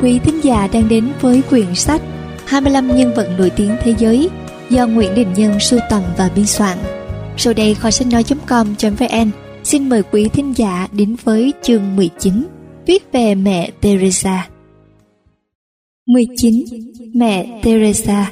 quý thính giả đang đến với quyển sách 25 nhân vật nổi tiếng thế giới do Nguyễn Đình Nhân sưu tầm và biên soạn. Sau đây kho sách nói.com.vn xin mời quý thính giả đến với chương 19, viết về mẹ Teresa. 19. Mẹ Teresa.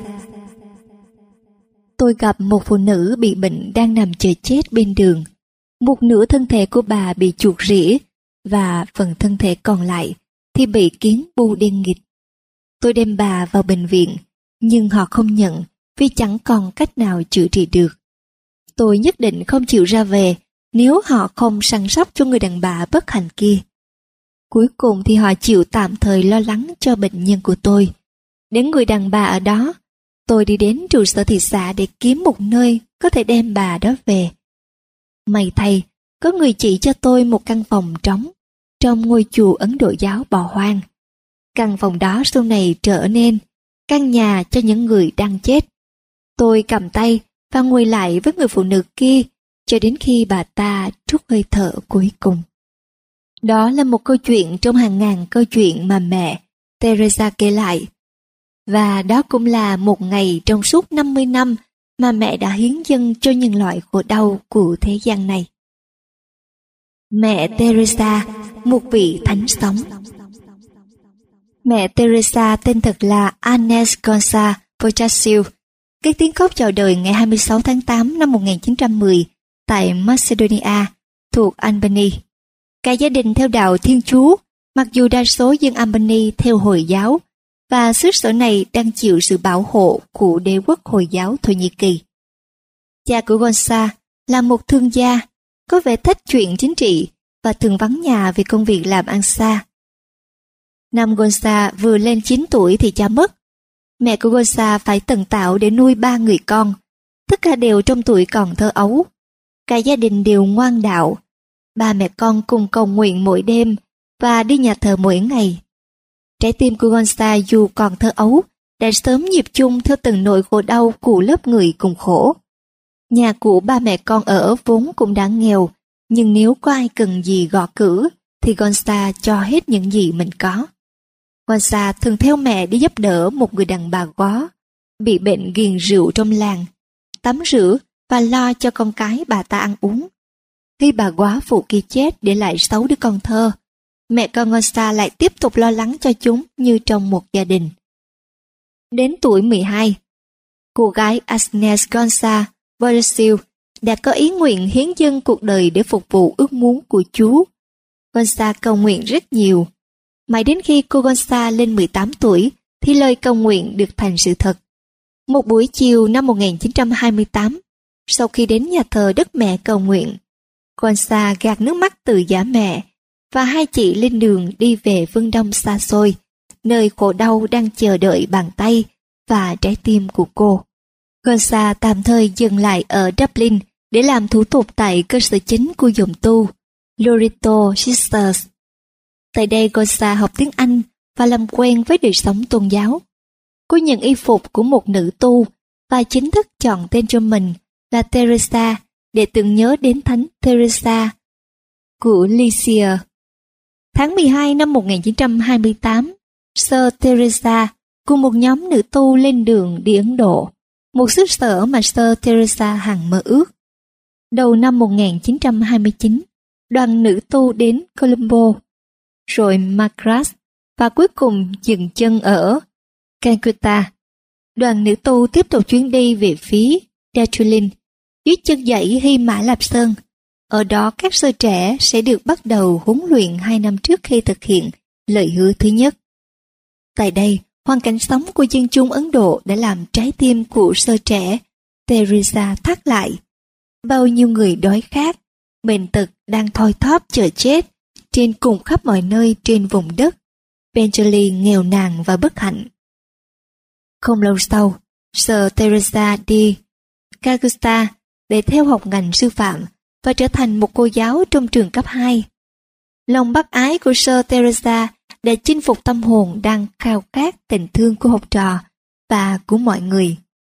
Tôi gặp một phụ nữ bị bệnh đang nằm chờ chết bên đường. Một nửa thân thể của bà bị chuột rỉa và phần thân thể còn lại thì bị kiến bu đen nghịch. Tôi đem bà vào bệnh viện, nhưng họ không nhận vì chẳng còn cách nào chữa trị được. Tôi nhất định không chịu ra về nếu họ không săn sóc cho người đàn bà bất hạnh kia. Cuối cùng thì họ chịu tạm thời lo lắng cho bệnh nhân của tôi. Đến người đàn bà ở đó, tôi đi đến trụ sở thị xã để kiếm một nơi có thể đem bà đó về. May thay, có người chỉ cho tôi một căn phòng trống trong ngôi chùa Ấn Độ giáo bỏ hoang. Căn phòng đó sau này trở nên căn nhà cho những người đang chết. Tôi cầm tay và ngồi lại với người phụ nữ kia cho đến khi bà ta trút hơi thở cuối cùng. Đó là một câu chuyện trong hàng ngàn câu chuyện mà mẹ Teresa kể lại. Và đó cũng là một ngày trong suốt 50 năm mà mẹ đã hiến dâng cho nhân loại khổ đau của thế gian này. Mẹ Teresa, một vị thánh sống. Mẹ Teresa tên thật là Agnes Gonza Pocasil, cái tiếng khóc chào đời ngày 26 tháng 8 năm 1910 tại Macedonia, thuộc Albany. Cả gia đình theo đạo Thiên Chúa, mặc dù đa số dân Albany theo Hồi giáo, và xứ sở này đang chịu sự bảo hộ của đế quốc Hồi giáo Thổ Nhĩ Kỳ. Cha của Gonza là một thương gia, có vẻ thích chuyện chính trị và thường vắng nhà vì công việc làm ăn xa. Năm Gonza vừa lên 9 tuổi thì cha mất. Mẹ của Gonza phải tần tạo để nuôi 3 người con, tất cả đều trong tuổi còn thơ ấu. Cả gia đình đều ngoan đạo. Ba mẹ con cùng cầu nguyện mỗi đêm và đi nhà thờ mỗi ngày. Trái tim của Gonza dù còn thơ ấu đã sớm nhịp chung theo từng nỗi khổ đau của lớp người cùng khổ. Nhà của ba mẹ con ở vốn cũng đã nghèo, nhưng nếu có ai cần gì gõ cửa thì Gonza cho hết những gì mình có. Gonza thường theo mẹ đi giúp đỡ một người đàn bà góa bị bệnh ghiền rượu trong làng, tắm rửa và lo cho con cái bà ta ăn uống. Khi bà góa phụ kia chết để lại 6 đứa con thơ, mẹ con Gonza lại tiếp tục lo lắng cho chúng như trong một gia đình. Đến tuổi 12, cô gái Agnes Gonza Pocasil đã có ý nguyện hiến dâng cuộc đời để phục vụ ước muốn của Chúa. Gonza cầu nguyện rất nhiều. Mãi đến khi cô Gonza lên 18 tuổi thì lời cầu nguyện được thành sự thật. Một buổi chiều năm 1928, sau khi đến nhà thờ Đức Mẹ cầu nguyện, Gonza gạt nước mắt từ giả mẹ và hai chị lên đường đi về phương Đông xa xôi, nơi khổ đau đang chờ đợi bàn tay và trái tim của cô. Gonza tạm thời dừng lại ở Dublin để làm thủ tục tại cơ sở chính của dòng tu Loreto Sisters. Tại đây Gonza học tiếng Anh và làm quen với đời sống tôn giáo. Cô nhận y phục của một nữ tu và chính thức chọn tên cho mình là Teresa để tưởng nhớ đến Thánh Teresa của Lisieux. Tháng 12 năm 1928, Sơ Teresa cùng một nhóm nữ tu lên đường đi Ấn Độ, một xứ sở mà Sơ Teresa hằng mơ ước. Đầu năm 1929, đoàn nữ tu đến Colombo, rồi Madras và cuối cùng dừng chân ở Calcutta. Đoàn nữ tu tiếp tục chuyến đi về phía Darjeeling, dưới chân dãy Hy Mã Lạp Sơn. Ở đó các sơ trẻ sẽ được bắt đầu huấn luyện 2 năm trước khi thực hiện lời hứa thứ nhất. Tại đây, hoàn cảnh sống của dân chúng Ấn Độ đã làm trái tim của sơ trẻ Teresa thắt lại. Bao nhiêu người đói khát, bệnh tật đang thoi thóp chờ chết trên cùng khắp mọi nơi trên vùng đất Bengali nghèo nàn và bất hạnh. Không lâu sau, Sơ Teresa đi Calcutta để theo học ngành sư phạm và trở thành một cô giáo trong trường cấp 2. Lòng bác ái của Sơ Teresa đã chinh phục tâm hồn đang khao khát tình thương của học trò và của mọi người.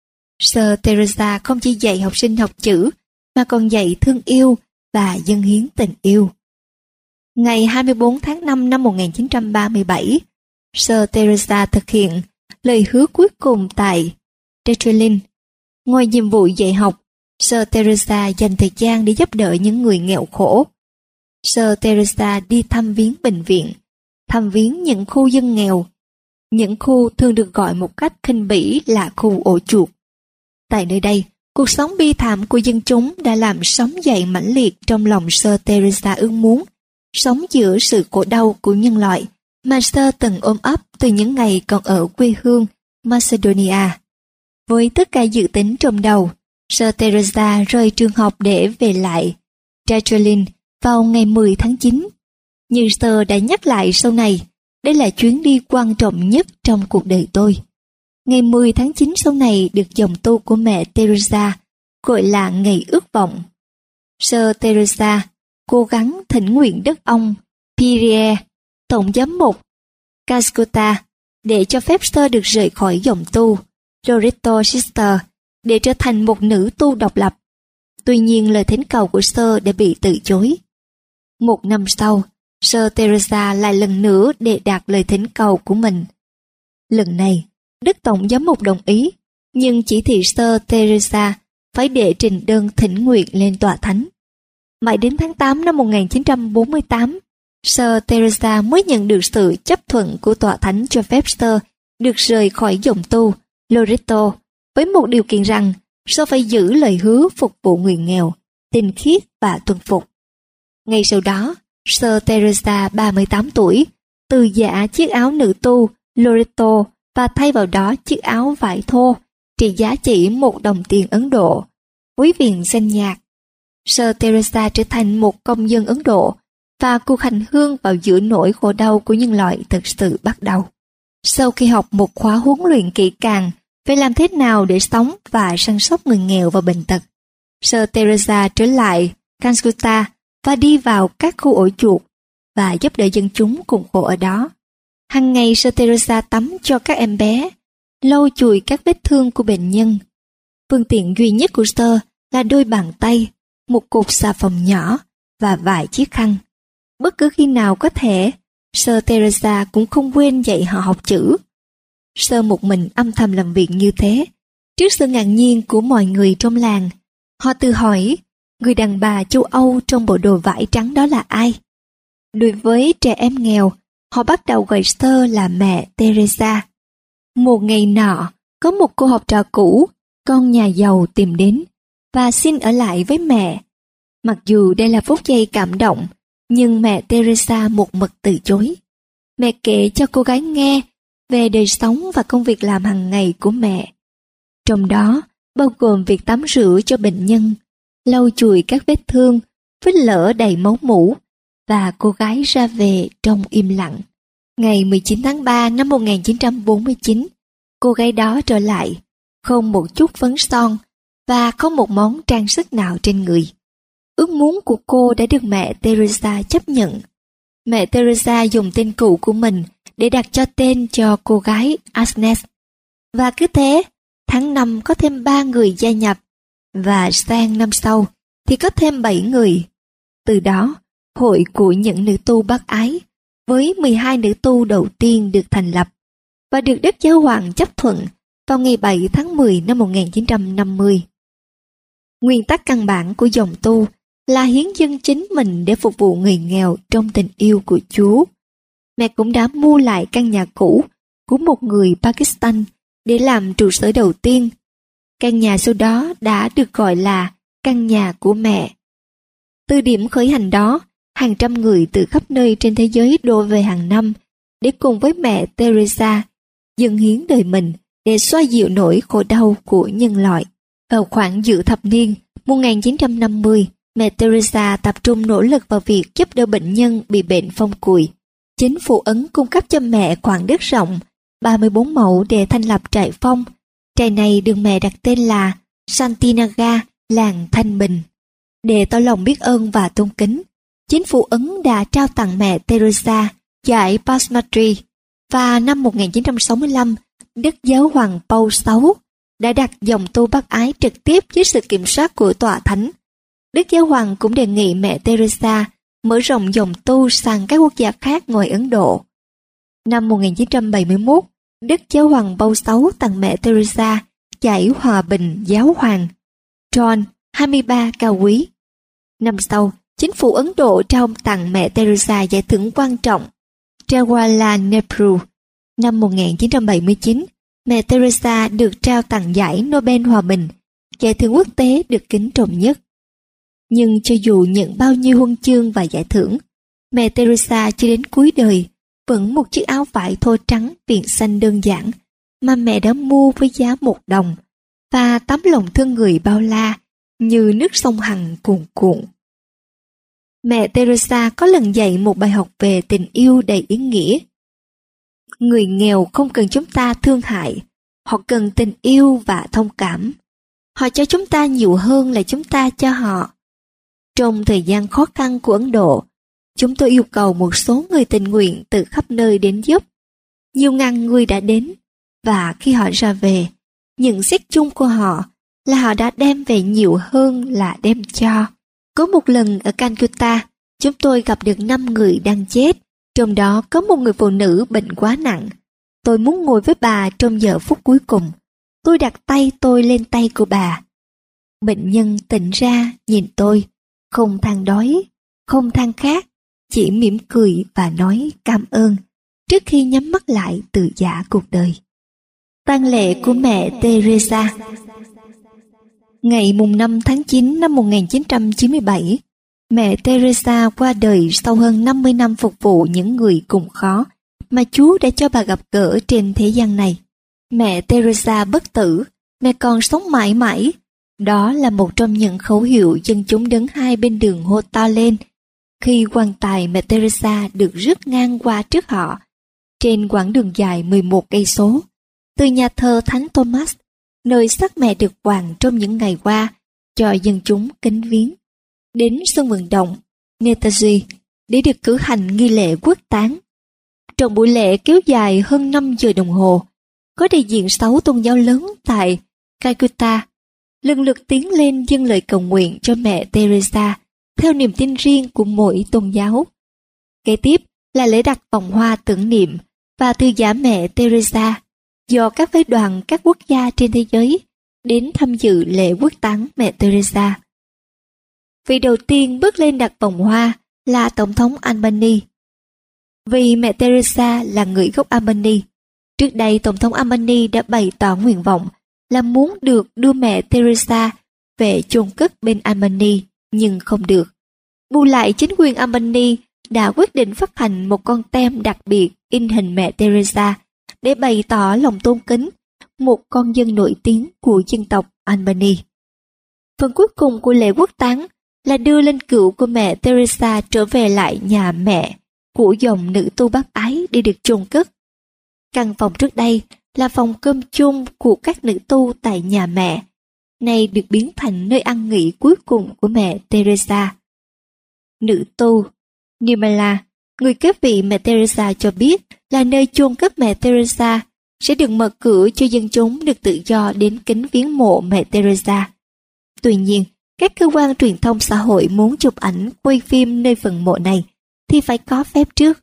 Sơ Teresa không chỉ dạy học sinh học chữ mà còn dạy thương yêu và dâng hiến tình yêu. Ngày 24 tháng 5 năm 1937, Sơ Teresa thực hiện lời hứa cuối cùng tại Darjeeling. Ngoài nhiệm vụ dạy học, Sơ Teresa dành thời gian để giúp đỡ những người nghèo khổ. Sơ Teresa đi thăm viếng bệnh viện, thăm viếng những khu dân nghèo, những khu thường được gọi một cách khinh bỉ là khu ổ chuột. Tại nơi đây, cuộc sống bi thảm của dân chúng đã làm sống dậy mãnh liệt trong lòng Sơ Teresa ước muốn sống giữa sự khổ đau của nhân loại mà Sơ từng ôm ấp từ những ngày còn ở quê hương Macedonia. Với tất cả dự tính trong đầu, Sơ Teresa rời trường học để về lại Darjeeling vào ngày 10 tháng 9. Như Sơ đã nhắc lại sau này, đây là chuyến đi quan trọng nhất trong cuộc đời tôi. Ngày 10 tháng 9 sau này được dòng tu của mẹ Teresa gọi là ngày ước vọng. Sơ Teresa cố gắng thỉnh nguyện đất ông Pierre, tổng giám mục Calcutta, để cho phép Sơ được rời khỏi dòng tu Loreto Sister để trở thành một nữ tu độc lập. Tuy nhiên lời thỉnh cầu của Sơ đã bị từ chối. Một năm sau, Sơ Teresa lại lần nữa đề đạt lời thỉnh cầu của mình. Lần này, Đức Tổng giám mục đồng ý, nhưng chỉ thị Sơ Teresa phải đệ trình đơn thỉnh nguyện lên tòa thánh. Mãi đến tháng 8 năm 1948, Sơ Teresa mới nhận được sự chấp thuận của tòa thánh cho phép Sơ được rời khỏi dòng tu Loreto với một điều kiện rằng Sơ phải giữ lời hứa phục vụ người nghèo, tinh khiết và tuân phục. Ngay sau đó, Sơ Teresa 38 tuổi, từ giã chiếc áo nữ tu Loreto và thay vào đó chiếc áo vải thô trị giá chỉ $1 Ấn Độ với viền xanh nhạt. Sơ Teresa trở thành một công dân Ấn Độ và cuộc hành hương vào giữa nỗi khổ đau của nhân loại thực sự bắt đầu. Sau khi học một khóa huấn luyện kỹ càng về làm thế nào để sống và săn sóc người nghèo và bệnh tật, Sơ Teresa trở lại Calcutta và đi vào các khu ổ chuột và giúp đỡ dân chúng cùng khổ ở đó. Hằng ngày Sơ Teresa tắm cho các em bé, lau chùi các vết thương của bệnh nhân. Phương tiện duy nhất của Sơ là đôi bàn tay, một cục xà phòng nhỏ và vài chiếc khăn. Bất cứ khi nào có thể, Sơ Teresa cũng không quên dạy họ học chữ. Sơ một mình âm thầm làm việc như thế. Trước sự ngạc nhiên của mọi người trong làng, họ tự hỏi người đàn bà châu Âu trong bộ đồ vải trắng đó là ai? Đối với trẻ em nghèo, họ bắt đầu gọi Sơ là mẹ Teresa. Một ngày nọ, có một cô học trò cũ, con nhà giàu tìm đến và xin ở lại với mẹ. Mặc dù đây là phút giây cảm động, nhưng mẹ Teresa một mực từ chối. Mẹ kể cho cô gái nghe về đời sống và công việc làm hàng ngày của mẹ. Trong đó, bao gồm việc tắm rửa cho bệnh nhân, lau chùi các vết thương, vết lở đầy máu mủ, và cô gái ra về trong im lặng. Ngày 19 tháng 3 năm 1949, cô gái đó trở lại, không một chút phấn son và không một món trang sức nào trên người. Ước muốn của cô đã được mẹ Teresa chấp nhận. Mẹ Teresa dùng tên cũ của mình để đặt cho tên cho cô gái Agnes. Và cứ thế, tháng 5 có thêm 3 người gia nhập, và sang năm sau thì có thêm 7 người. Từ đó, hội của những nữ tu bác ái với 12 nữ tu đầu tiên được thành lập và được Đức Giáo hoàng chấp thuận vào ngày 7 tháng 10 năm 1950. Nguyên tắc căn bản của dòng tu là hiến dâng chính mình để phục vụ người nghèo trong tình yêu của Chúa. Mẹ cũng đã mua lại căn nhà cũ của một người Pakistan để làm trụ sở đầu tiên. Căn nhà sau đó đã được gọi là căn nhà của mẹ. Từ điểm khởi hành đó, hàng trăm người từ khắp nơi trên thế giới đổ về hàng năm để cùng với mẹ Teresa dâng hiến đời mình để xoa dịu nỗi khổ đau của nhân loại. Vào khoảng giữa thập niên 1950, mẹ Teresa tập trung nỗ lực vào việc giúp đỡ bệnh nhân bị bệnh phong cùi. Chính phủ Ấn cung cấp cho mẹ khoản đất rộng 34 mẫu để thành lập trại phong. Trại này được mẹ đặt tên là Santinaga, làng Thanh Bình. Để tỏ lòng biết ơn và tôn kính, chính phủ Ấn đã trao tặng mẹ Teresa giải Padma-shri, và năm 1965, Đức Giáo hoàng Paul VI đã đặt dòng tu bác ái trực tiếp dưới sự kiểm soát của tòa thánh. Đức Giáo hoàng cũng đề nghị mẹ Teresa mở rộng dòng tu sang các quốc gia khác ngoài Ấn Độ. Năm 1971, Đức Giáo hoàng Pâu VI tặng mẹ Teresa giải Hòa bình Giáo hoàng John 23 cao quý. Năm sau, chính phủ Ấn Độ trao tặng mẹ Teresa giải thưởng quan trọng Jawaharlal Nehru. Năm 1979, mẹ Teresa được trao tặng giải Nobel Hòa bình, giải thưởng quốc tế được kính trọng nhất. Nhưng cho dù nhận bao nhiêu huân chương và giải thưởng, mẹ Teresa cho đến cuối đời vẫn một chiếc áo vải thô trắng viền xanh đơn giản mà mẹ đã mua với giá $1 và tấm lòng thương người bao la như nước sông Hằng cuồn cuộn. Mẹ Teresa có lần dạy một bài học về tình yêu đầy ý nghĩa. Người nghèo không cần chúng ta thương hại, họ cần tình yêu và thông cảm. Họ cho chúng ta nhiều hơn là chúng ta cho họ. Trong thời gian khó khăn của Ấn Độ, chúng tôi yêu cầu một số người tình nguyện từ khắp nơi đến giúp. Nhiều ngàn người đã đến, và khi họ ra về, nhận xét chung của họ là họ đã đem về nhiều hơn là đem cho. Có một lần ở Calcutta, chúng tôi gặp được 5 người đang chết, trong đó có một người phụ nữ bệnh quá nặng. Tôi muốn ngồi với bà trong giờ phút cuối cùng. Tôi đặt tay tôi lên tay của bà. Bệnh nhân tỉnh ra nhìn tôi, không than đói, không than khát, chỉ mỉm cười và nói cảm ơn trước khi nhắm mắt lại từ giã cuộc đời. Tang lễ của mẹ Teresa. Ngày mùng 5 tháng 9 năm 1997, mẹ Teresa qua đời sau hơn 50 năm phục vụ những người cùng khó mà Chúa đã cho bà gặp gỡ trên thế gian này. Mẹ Teresa bất tử, mẹ còn sống mãi mãi. Đó là một trong những khẩu hiệu dân chúng đứng hai bên đường hô to lên khi quan tài mẹ Teresa được rước ngang qua trước họ trên quãng đường dài 11 cây số từ nhà thờ Thánh Thomas, nơi xác mẹ được quàng trong những ngày qua cho dân chúng kính viếng, đến sân vận động Netaji để được cử hành nghi lễ quốc táng. Trong buổi lễ kéo dài hơn 5 giờ đồng hồ, có đại diện 6 tôn giáo lớn tại Calcutta lần lượt tiến lên dâng lời cầu nguyện cho mẹ Teresa theo niềm tin riêng của mỗi tôn giáo. Kế tiếp là lễ đặt vòng hoa tưởng niệm và thư giả mẹ Teresa do các phái đoàn các quốc gia trên thế giới đến tham dự lễ quốc táng mẹ Teresa. Vị đầu tiên bước lên đặt vòng hoa là Tổng thống Albany. Vì mẹ Teresa là người gốc Albany, trước đây Tổng thống Albany đã bày tỏ nguyện vọng là muốn được đưa mẹ Teresa về chôn cất bên Albany, nhưng không được. Bù lại, chính quyền Albany đã quyết định phát hành một con tem đặc biệt in hình mẹ Teresa để bày tỏ lòng tôn kính một con dân nổi tiếng của dân tộc Albany. Phần cuối cùng của lễ quốc táng là đưa linh cữu của mẹ Teresa trở về lại nhà mẹ của dòng nữ tu bác ái để được chôn cất. Căn phòng trước đây là phòng cơm chung của các nữ tu tại nhà mẹ, nay được biến thành nơi ăn nghỉ cuối cùng của mẹ Teresa. Nữ tu Nirmala, người kế vị mẹ Teresa, cho biết là nơi chôn cất mẹ Teresa sẽ được mở cửa cho dân chúng được tự do đến kính viếng mộ mẹ Teresa. Tuy nhiên, các cơ quan truyền thông xã hội muốn chụp ảnh quay phim nơi phần mộ này thì phải có phép trước.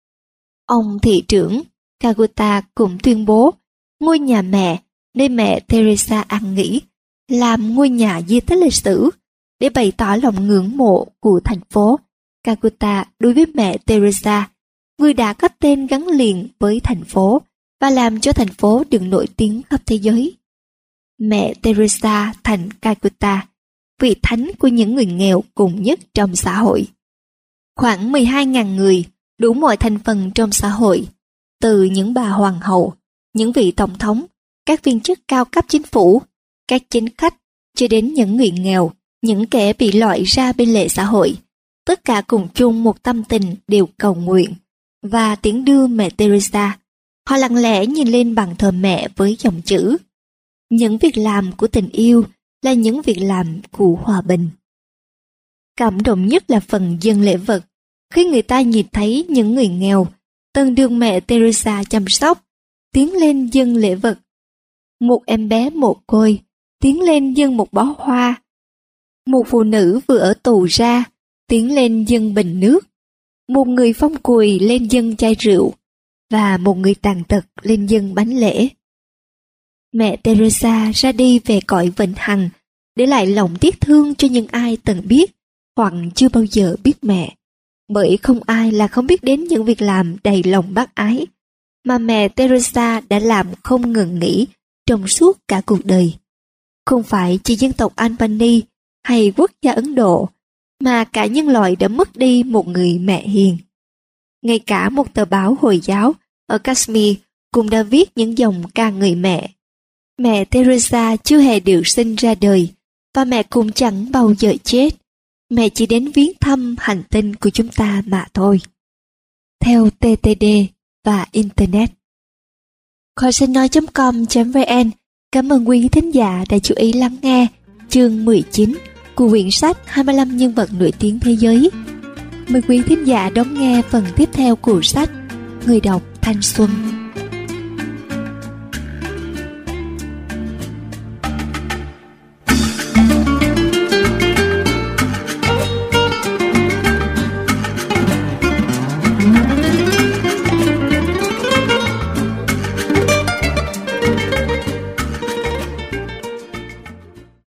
Ông thị trưởng Calcutta cũng tuyên bố ngôi nhà mẹ nơi mẹ Teresa an nghỉ làm ngôi nhà di tích lịch sử để bày tỏ lòng ngưỡng mộ của thành phố Calcutta đối với mẹ Teresa, người đã có tên gắn liền với thành phố và làm cho thành phố được nổi tiếng khắp thế giới. Mẹ Teresa thành Calcutta, vị thánh của những người nghèo cùng nhất trong xã hội. Khoảng 12.000 người, đủ mọi thành phần trong xã hội, từ những bà hoàng hậu, những vị tổng thống, các viên chức cao cấp chính phủ, các chính khách, cho đến những người nghèo, những kẻ bị loại ra bên lề xã hội, tất cả cùng chung một tâm tình đều cầu nguyện và tiễn đưa mẹ Teresa. Họ lặng lẽ nhìn lên bàn thờ mẹ với dòng chữ: những việc làm của tình yêu là những việc làm của hòa bình. Cảm động nhất là phần dâng lễ vật, khi người ta nhìn thấy những người nghèo từng được mẹ Teresa chăm sóc tiến lên dâng lễ vật. Một em bé mồ côi tiến lên dâng một bó hoa. Một phụ nữ vừa ở tù ra tiến lên dâng bình nước. Một người phong cùi lên dâng chai rượu. và một người tàn tật lên dâng bánh lễ. Mẹ Teresa ra đi về cõi vĩnh hằng, để lại lòng tiếc thương cho những ai từng biết hoặc chưa bao giờ biết mẹ, bởi không ai là không biết đến những việc làm đầy lòng bác ái mà mẹ Teresa đã làm không ngừng nghỉ trong suốt cả cuộc đời. Không phải chỉ dân tộc Albany hay quốc gia Ấn Độ, mà cả nhân loại đã mất đi một người mẹ hiền. Ngay cả một tờ báo Hồi giáo ở Kashmir cũng đã viết những dòng ca ngợi mẹ. Mẹ Teresa chưa hề được sinh ra đời, và mẹ cũng chẳng bao giờ chết. Mẹ chỉ đến viếng thăm hành tinh của chúng ta mà thôi. Theo TTD và Internet. Kho sách nói.com.vn cảm ơn quý thính giả đã chú ý lắng nghe chương 19 của quyển sách 25 nhân vật nổi tiếng thế giới. Mời quý thính giả đón nghe phần tiếp theo của sách Người đọc thanh xuân.